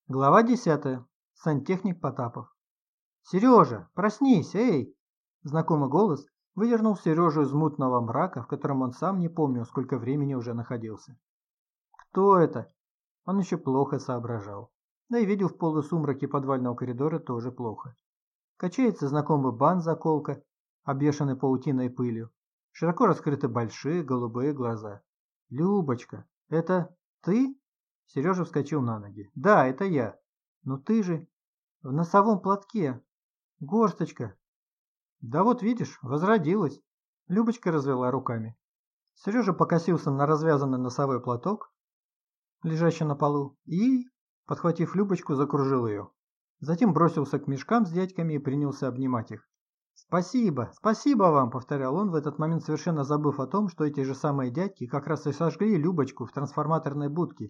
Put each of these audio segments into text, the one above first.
Глава 10. Сантехник Потапов. «Сережа, проснись, эй!» Знакомый голос выдернул Сережу из мутного мрака, в котором он сам не помнил, сколько времени уже находился. Кто это? Он еще плохо соображал. Да и видел в полусумраке подвального коридора тоже плохо. Качается знакомый бан-заколка, обвешанный паутиной и пылью. Широко раскрыты большие голубые глаза. «Любочка, это ты?» Сережа вскочил на ноги. «Да, это я. Но ты же в носовом платке. Горсточка». «Да вот видишь, возродилась». Любочка развела руками. Сережа покосился на развязанный носовой платок, лежащий на полу, и, подхватив Любочку, закружил ее. Затем бросился к мешкам с дядьками и принялся обнимать их. «Спасибо, спасибо вам», — повторял он, в этот момент совершенно забыв о том, что эти же самые дядьки как раз и сожгли Любочку в трансформаторной будке.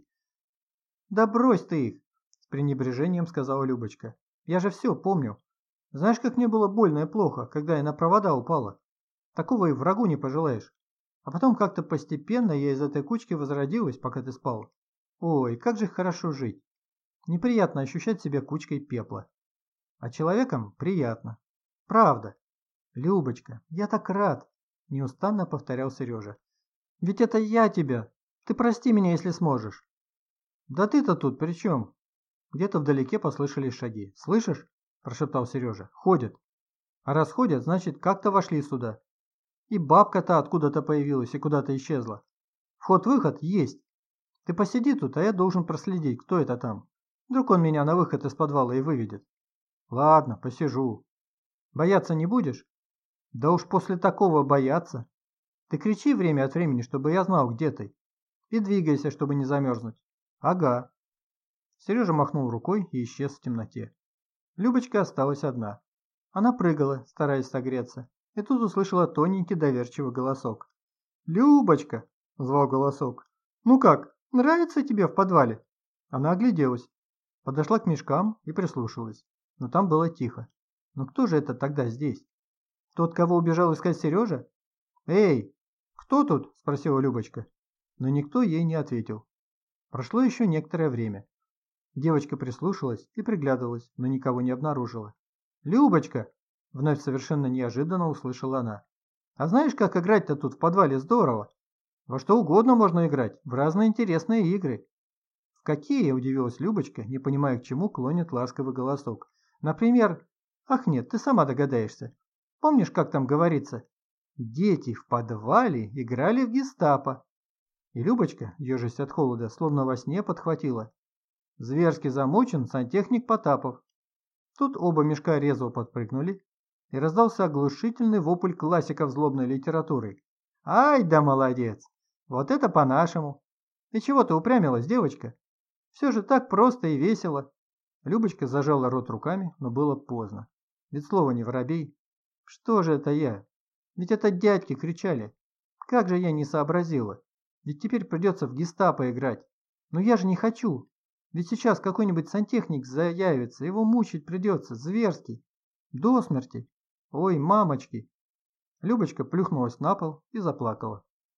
«Да брось ты их!» – с пренебрежением сказала Любочка. «Я же все помню. Знаешь, как мне было больно и плохо, когда я на провода упала? Такого и врагу не пожелаешь. А потом как-то постепенно я из этой кучки возродилась, пока ты спал. Ой, как же хорошо жить. Неприятно ощущать себя кучкой пепла. А человеком приятно. Правда. Любочка, я так рад!» – неустанно повторял Сережа. «Ведь это я тебя. Ты прости меня, если сможешь». «Да ты-то тут при чем?» Где-то вдалеке послышались шаги. «Слышишь?» – прошептал Сережа. «Ходят. А раз ходят, значит, как-то вошли сюда. И бабка-то откуда-то появилась и куда-то исчезла. Вход-выход есть. Ты посиди тут, а я должен проследить, кто это там. Вдруг он меня на выход из подвала и выведет». «Ладно, посижу. Бояться не будешь?» «Да уж после такого бояться. Ты кричи время от времени, чтобы я знал, где ты. И двигайся, чтобы не замерзнуть». «Ага». Сережа махнул рукой и исчез в темноте. Любочка осталась одна. Она прыгала, стараясь согреться, и тут услышала тоненький доверчивый голосок. «Любочка!» – звал голосок. «Ну как, нравится тебе в подвале?» Она огляделась, подошла к мешкам и прислушалась, но там было тихо. «Ну кто же это тогда здесь? Тот, кого убежал искать Сережа?» «Эй, кто тут?» – спросила Любочка. Но никто ей не ответил. Прошло еще некоторое время. Девочка прислушалась и приглядывалась, но никого не обнаружила. «Любочка!» – вновь совершенно неожиданно услышала она. «А знаешь, как играть-то тут в подвале здорово? Во что угодно можно играть, в разные интересные игры». «В какие?» – удивилась Любочка, не понимая, к чему клонит ласковый голосок. «Например...» «Ах нет, ты сама догадаешься. Помнишь, как там говорится? Дети в подвале играли в гестапо». И Любочка, ежась от холода, словно во сне подхватила. «Зверски замучен сантехник Потапов». Тут оба мешка резво подпрыгнули, и раздался оглушительный вопль классиков злобной литературы. «Ай да молодец! Вот это по-нашему! И чего ты упрямилась, девочка? Все же так просто и весело!» Любочка зажала рот руками, но было поздно. Ведь слово не воробей. «Что же это я? Ведь это дядьки кричали! Как же я не сообразила! Ведь теперь придется в гестапо играть! Но я же не хочу! Ведь сейчас какой-нибудь сантехник заявится, его мучить придется, зверски, до смерти. Ой, мамочки!» Любочка плюхнулась на пол и заплакала.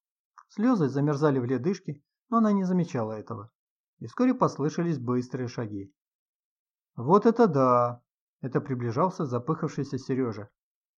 Слезы замерзали в ледышке, но она не замечала этого. И вскоре послышались быстрые шаги. «Вот это да!» – это приближался запыхавшийся Сережа.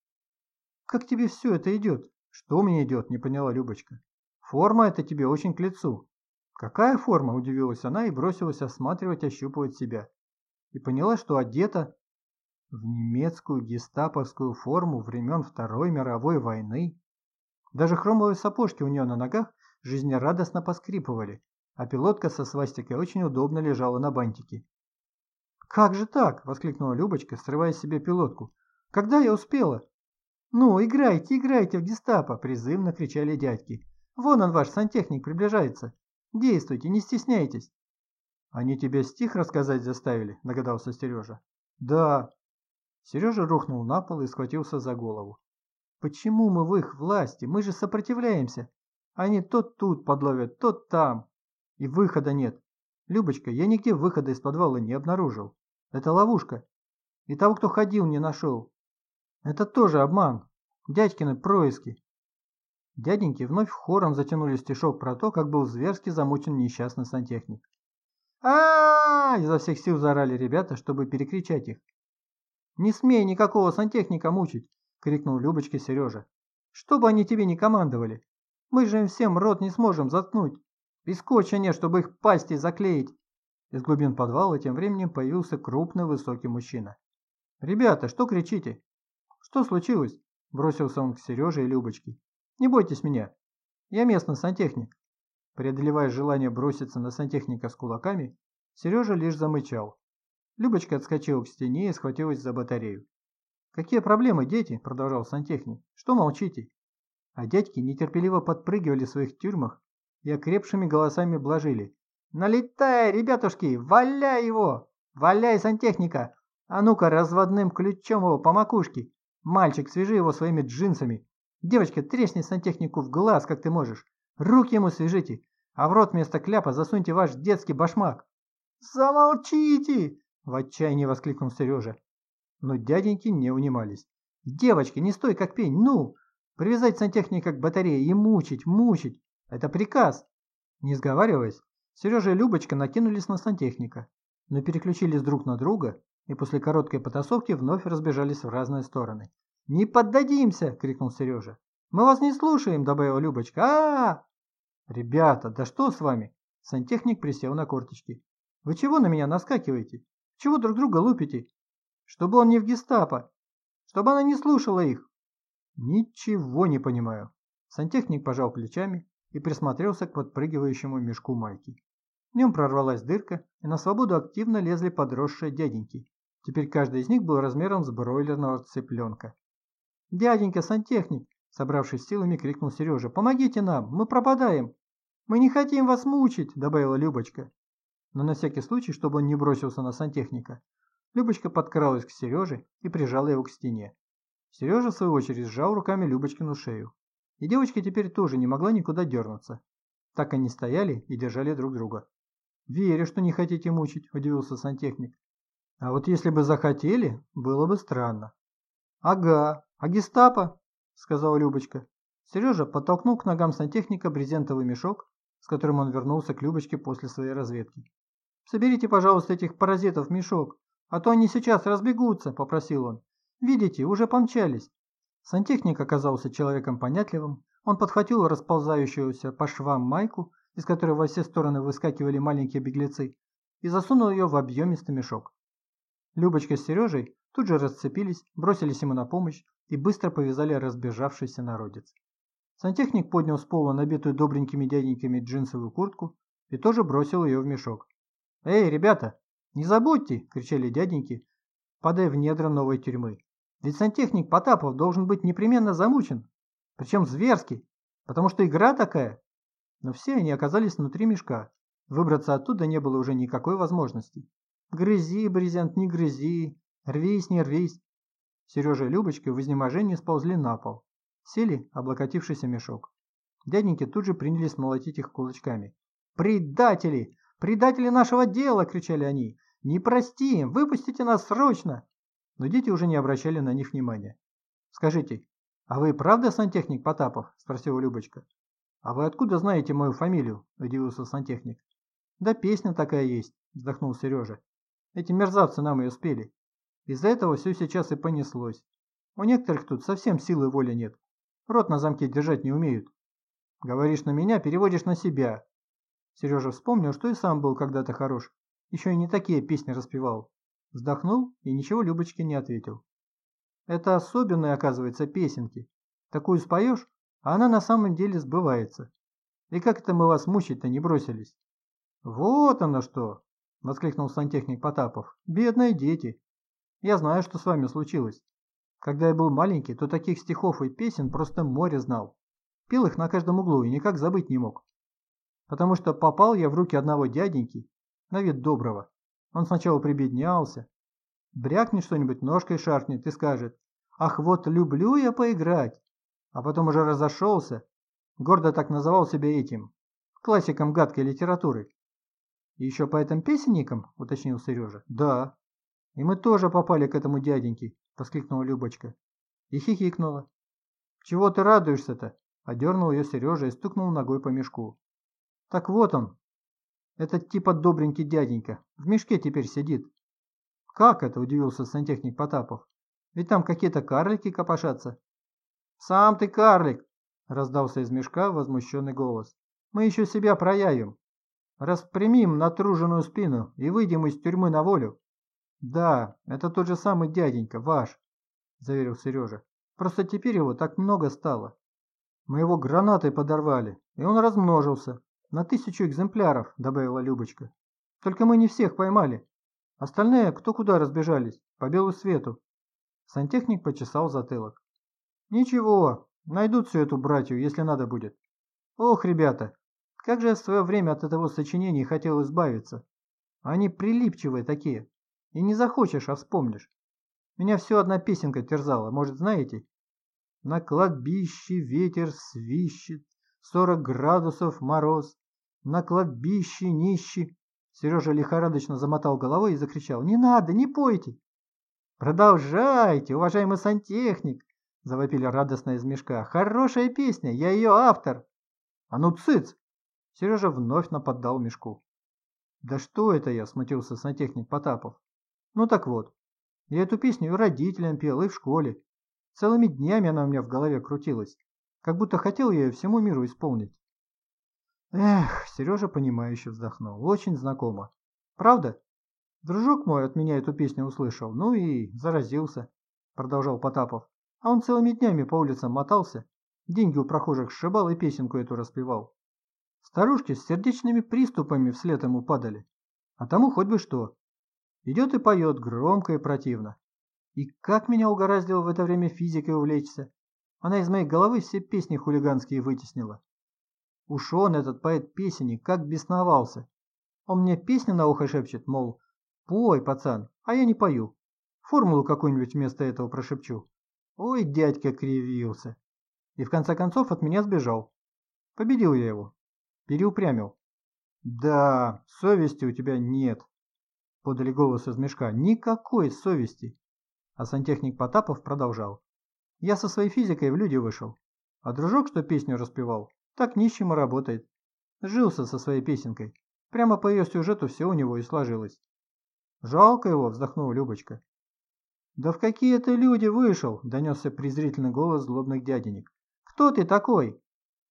«Как тебе все это идет?» «Что мне идет?» – не поняла Любочка. «Форма это тебе очень к лицу». «Какая форма?» – удивилась она и бросилась осматривать, ощупывать себя. И поняла, что одета в немецкую гестаповскую форму времен Второй мировой войны. Даже хромовые сапожки у нее на ногах жизнерадостно поскрипывали, а пилотка со свастикой очень удобно лежала на бантике. «Как же так?» – воскликнула Любочка, срывая с себя пилотку. «Когда я успела?» «Ну, играйте, играйте в гестапо!» – призывно кричали дядьки. «Вон он, ваш сантехник, приближается! Действуйте, не стесняйтесь!» «Они тебя стих рассказать заставили?» – догадался Сережа. «Да». Сережа рухнул на пол и схватился за голову. «Почему мы в их власти? Мы же сопротивляемся. Они то тут подловят, то там. И выхода нет. Любочка, я нигде выхода из подвала не обнаружил. Это ловушка. И того, кто ходил, не нашел. Это тоже обман. Дядькины происки». Дяденьки вновь хором затянули стишок про то, как был зверски замучен несчастный сантехник. а А, изо всех сил заорали ребята, чтобы перекричать их. «Не смей никакого сантехника мучить!» — крикнул Любочке Сережа. «Что бы они тебе не командовали! Мы же им всем рот не сможем заткнуть! И скотча нет, чтобы их пасти заклеить!» Из глубин подвала тем временем появился крупный высокий мужчина. «Ребята, что кричите?» «Что случилось?» — бросился он к Сереже и Любочке. «Не бойтесь меня. Я местный сантехник». Преодолевая желание броситься на сантехника с кулаками, Сережа лишь замычал. Любочка отскочила к стене и схватилась за батарею. «Какие проблемы, дети?» – продолжал сантехник. «Что молчите?» А дядьки нетерпеливо подпрыгивали в своих тюрьмах и окрепшими голосами блажили. «Налетай, ребятушки! Валяй его! Валяй сантехника! А ну-ка, разводным ключом его по макушке! Мальчик, свяжи его своими джинсами! Девочка, тресни сантехнику в глаз, как ты можешь! Руки ему свяжите, а в рот вместо кляпа засуньте ваш детский башмак!» «Замолчите!» – в отчаянии воскликнул Сережа. Но дяденьки не унимались. «Девочки, не стой как пень, ну! Привязать сантехника к батарее и мучить, мучить! Это приказ!» Не сговариваясь, Сережа и Любочка накинулись на сантехника, но переключились друг на друга и после короткой потасовки вновь разбежались в разные стороны. «Не поддадимся!» – крикнул Сережа. «Мы вас не слушаем!» – добавила Любочка. «А-а-а!» «Ребята, да что с вами?» Сантехник присел на корточки. «Вы чего на меня наскакиваете? Чего друг друга лупите? Чтобы он не в гестапо! Чтобы она не слушала их!» «Ничего не понимаю!» Сантехник пожал плечами и присмотрелся к подпрыгивающему мешку майки. В нем прорвалась дырка, и на свободу активно лезли подросшие дяденьки. Теперь каждый из них был размером с бройлерного цыпленка. «Дяденька, сантехник!» Собравшись силами, крикнул Сережа. «Помогите нам! Мы пропадаем!» «Мы не хотим вас мучить!» – добавила Любочка. Но на всякий случай, чтобы он не бросился на сантехника, Любочка подкралась к Сереже и прижала его к стене. Сережа, в свою очередь, сжал руками Любочкину шею. И девочка теперь тоже не могла никуда дернуться. Так они стояли и держали друг друга. «Верю, что не хотите мучить», – удивился сантехник. «А вот если бы захотели, было бы странно». «Ага, а гестапо?» – сказала Любочка. Сережа подтолкнул к ногам сантехника брезентовый мешок, с которым он вернулся к Любочке после своей разведки. «Соберите, пожалуйста, этих паразитов в мешок, а то они сейчас разбегутся», – попросил он. «Видите, уже помчались». Сантехник оказался человеком понятливым. Он подхватил расползающуюся по швам майку, из которой во все стороны выскакивали маленькие беглецы, и засунул ее в объемистый мешок. Любочка с Сережей тут же расцепились, бросились ему на помощь и быстро повязали разбежавшийся народец. Сантехник поднял с пола набитую добренькими дяденьками джинсовую куртку и тоже бросил ее в мешок. «Эй, ребята, не забудьте!» – кричали дяденьки, падая в недра новой тюрьмы. «Ведь сантехник Потапов должен быть непременно замучен, причем зверски, потому что игра такая». Но все они оказались внутри мешка. Выбраться оттуда не было уже никакой возможности. «Грызи, брезент, не грызи, рвись, не рвись». Сережа и Любочка в изнеможении сползли на пол. Сели, облокотившись о мешок. Дяденьки тут же принялись молотить их кулачками. «Предатели! Предатели нашего дела!» – кричали они. «Не простим! Выпустите нас срочно!» Но дети уже не обращали на них внимания. «Скажите, а вы правда сантехник Потапов?» – спросила Любочка. «А вы откуда знаете мою фамилию?» – удивился сантехник. «Да песня такая есть», – вздохнул Сережа. «Эти мерзавцы нам ее спели. Из-за этого все сейчас и понеслось. У некоторых тут совсем силы воли нет. Рот на замке держать не умеют. Говоришь на меня, переводишь на себя». Сережа вспомнил, что и сам был когда-то хорош. Еще и не такие песни распевал. Вздохнул и ничего Любочке не ответил. «Это особенные, оказывается, песенки. Такую споешь, а она на самом деле сбывается. И как это мы вас мучить-то не бросились?» «Вот оно что!» – воскликнул сантехник Потапов. «Бедные дети! Я знаю, что с вами случилось. Когда я был маленький, то таких стихов и песен просто море знал. Пел их на каждом углу и никак забыть не мог. Потому что попал я в руки одного дяденьки, на вид доброго. Он сначала прибеднялся, брякнет что-нибудь, ножкой шаркнет и скажет: «Ах, вот люблю я поиграть!» А потом уже разошелся, гордо так называл себя этим, классиком гадкой литературы. «И еще поэтом-песенником?» – уточнил Сережа. «Да. И мы тоже попали к этому дяденьке», – воскликнула Любочка. И хихикнула. «Чего ты радуешься-то?» – одернул ее Сережа и стукнул ногой по мешку. «Так вот он, Этот типа добренький дяденька в мешке теперь сидит. Как это, удивился сантехник Потапов. Ведь там какие-то карлики копошатся. Сам ты карлик, раздался из мешка возмущенный голос. Мы еще себя проявим. Распрямим натруженную спину и выйдем из тюрьмы на волю. Да, это тот же самый дяденька, ваш, заверил Сережа. Просто теперь его так много стало. Мы его гранатой подорвали, и он размножился. На 1000 экземпляров, добавила Любочка. Только мы не всех поймали. Остальные кто куда разбежались, по белу свету. Сантехник почесал затылок. Ничего, найдут всю эту братью, если надо будет. Ох, ребята, как же я в свое время от этого сочинения хотел избавиться. Они прилипчивые такие. И не захочешь, а вспомнишь. Меня все одна песенка терзала, может, знаете? На кладбище ветер свищет, 40 градусов мороз. На кладбище нищий. Сережа лихорадочно замотал головой и закричал. Не надо, не пойте. Продолжайте, уважаемый сантехник, завопили радостно из мешка. Хорошая песня, я ее автор. А ну цыц! Сережа вновь наподдал мешку. Да что это я, смутился сантехник Потапов. Ну так вот, я эту песню и родителям пел, и в школе. Целыми днями она у меня в голове крутилась, как будто хотел я ее всему миру исполнить. Эх, Сережа понимающе вздохнул, очень знакомо. Правда? Дружок мой от меня эту песню услышал, ну и заразился, продолжал Потапов. А он целыми днями по улицам мотался, деньги у прохожих сшибал и песенку эту распевал. Старушки с сердечными приступами вслед ему падали, а тому хоть бы что. Идет и поет громко и противно. И как меня угораздило в это время физикой увлечься. Она из моей головы все песни хулиганские вытеснила. Уж он, этот поэт-песенник, как бесновался. Он мне песню на ухо шепчет, мол, пой, пацан, а я не пою. Формулу какую-нибудь вместо этого прошепчу. Ой, дядька кривился. И в конце концов от меня сбежал. Победил я его. Переупрямил. Да, совести у тебя нет, подали голос из мешка. Никакой совести. А сантехник Потапов продолжал. Я со своей физикой в люди вышел. А дружок, что песню распевал, так нищим и работает. Жился со своей песенкой. Прямо по ее сюжету все у него и сложилось. Жалко его, вздохнула Любочка. Да в какие ты люди вышел, донесся презрительный голос злобных дяденек. Кто ты такой?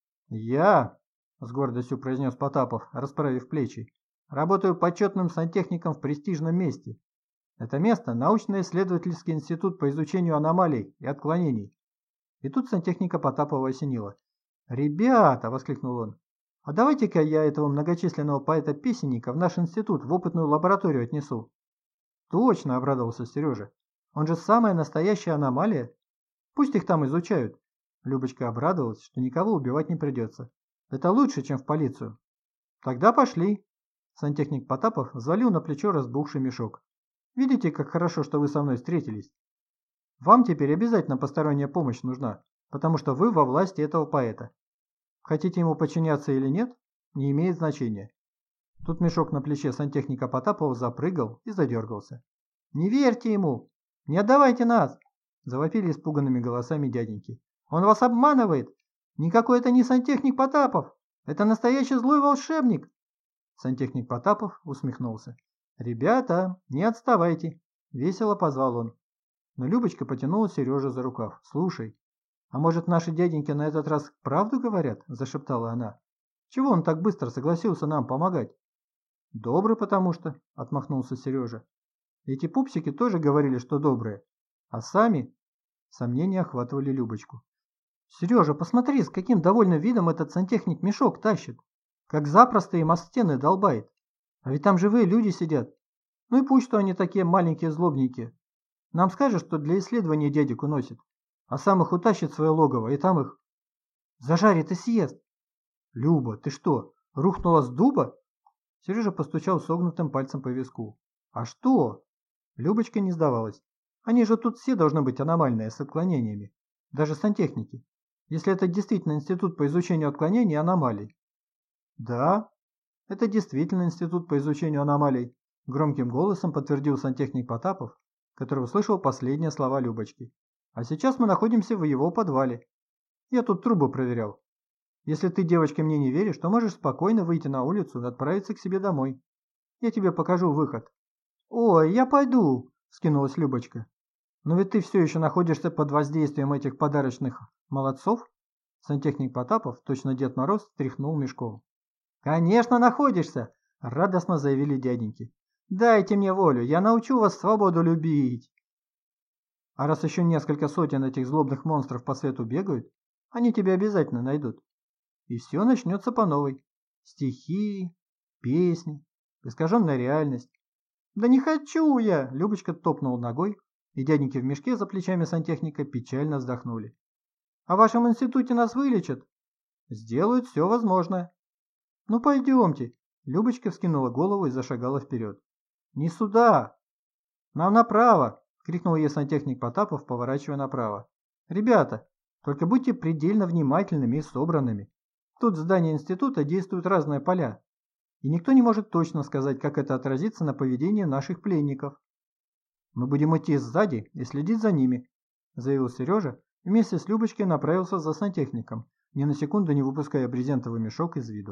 Я, с гордостью произнес Потапов, расправив плечи, работаю почетным сантехником в престижном месте. Это место – научно-исследовательский институт по изучению аномалий и отклонений. И тут сантехника Потапова осенила. «Ребята!» – воскликнул он. «А давайте-ка я этого многочисленного поэта-песенника в наш институт в опытную лабораторию отнесу». «Точно!» – обрадовался Сережа. «Он же самая настоящая аномалия. Пусть их там изучают». Любочка обрадовалась, что никого убивать не придется. «Это лучше, чем в полицию». «Тогда пошли». Сантехник Потапов взвалил на плечо разбухший мешок. Видите, как хорошо, что вы со мной встретились? Вам теперь обязательно посторонняя помощь нужна, потому что вы во власти этого поэта. Хотите ему подчиняться или нет, не имеет значения. Тут мешок на плече сантехника Потапова запрыгал и задергался. «Не верьте ему! Не отдавайте нас!» Завопили испуганными голосами дяденьки. «Он вас обманывает! Никакой это не сантехник Потапов! Это настоящий злой волшебник!» Сантехник Потапов усмехнулся. «Ребята, не отставайте!» – весело позвал он. Но Любочка потянула Сережу за рукав. «Слушай, а может наши дяденьки на этот раз правду говорят?» – зашептала она. «Чего он так быстро согласился нам помогать?» «Добрый потому что», – отмахнулся Сережа. «Эти пупсики тоже говорили, что добрые, а сами...» Сомнения охватывали Любочку. «Сережа, посмотри, с каким довольным видом этот сантехник мешок тащит. Как запросто им о стены долбает. А ведь там живые люди сидят. Ну и пусть, что они такие маленькие злобники. Нам скажешь, что для исследования дядек уносит, а сам их утащит в свое логово, и там их зажарит и съест. Люба, ты что, рухнула с дуба? Сережа постучал согнутым пальцем по виску. А что? Любочка не сдавалась. Они же тут все должны быть аномальные, с отклонениями. Даже сантехники. Если это действительно институт по изучению отклонений и аномалий. Да, это действительно институт по изучению аномалий, громким голосом подтвердил сантехник Потапов, который услышал последние слова Любочки. А сейчас мы находимся в его подвале. Я тут трубы проверял. Если ты, девочка, мне не веришь, то можешь спокойно выйти на улицу и отправиться к себе домой. Я тебе покажу выход». «Ой, я пойду», – скинулась Любочка. «Но ведь ты все еще находишься под воздействием этих подарочных молодцов?» Сантехник Потапов, точно Дед Мороз, тряхнул мешком. «Конечно находишься!» – радостно заявили дяденьки. «Дайте мне волю, я научу вас свободу любить!» А раз еще несколько сотен этих злобных монстров по свету бегают, они тебя обязательно найдут. И все начнется по новой. Стихи, песни, искаженная реальность. «Да не хочу я!» – Любочка топнула ногой, и дяденьки в мешке за плечами сантехника печально вздохнули. «А в вашем институте нас вылечат?» «Сделают все возможное». «Ну пойдемте!» – Любочка вскинула голову и зашагала вперед. «Не сюда! Нам направо!» – крикнул ей сантехник Потапов, поворачивая направо. «Ребята, только будьте предельно внимательными и собранными. Тут в здании института действуют разные поля, и никто не может точно сказать, как это отразится на поведении наших пленников. Мы будем идти сзади и следить за ними», – заявил Сережа, вместе с Любочкой направился за сантехником, ни на секунду не выпуская брезентовый мешок из виду.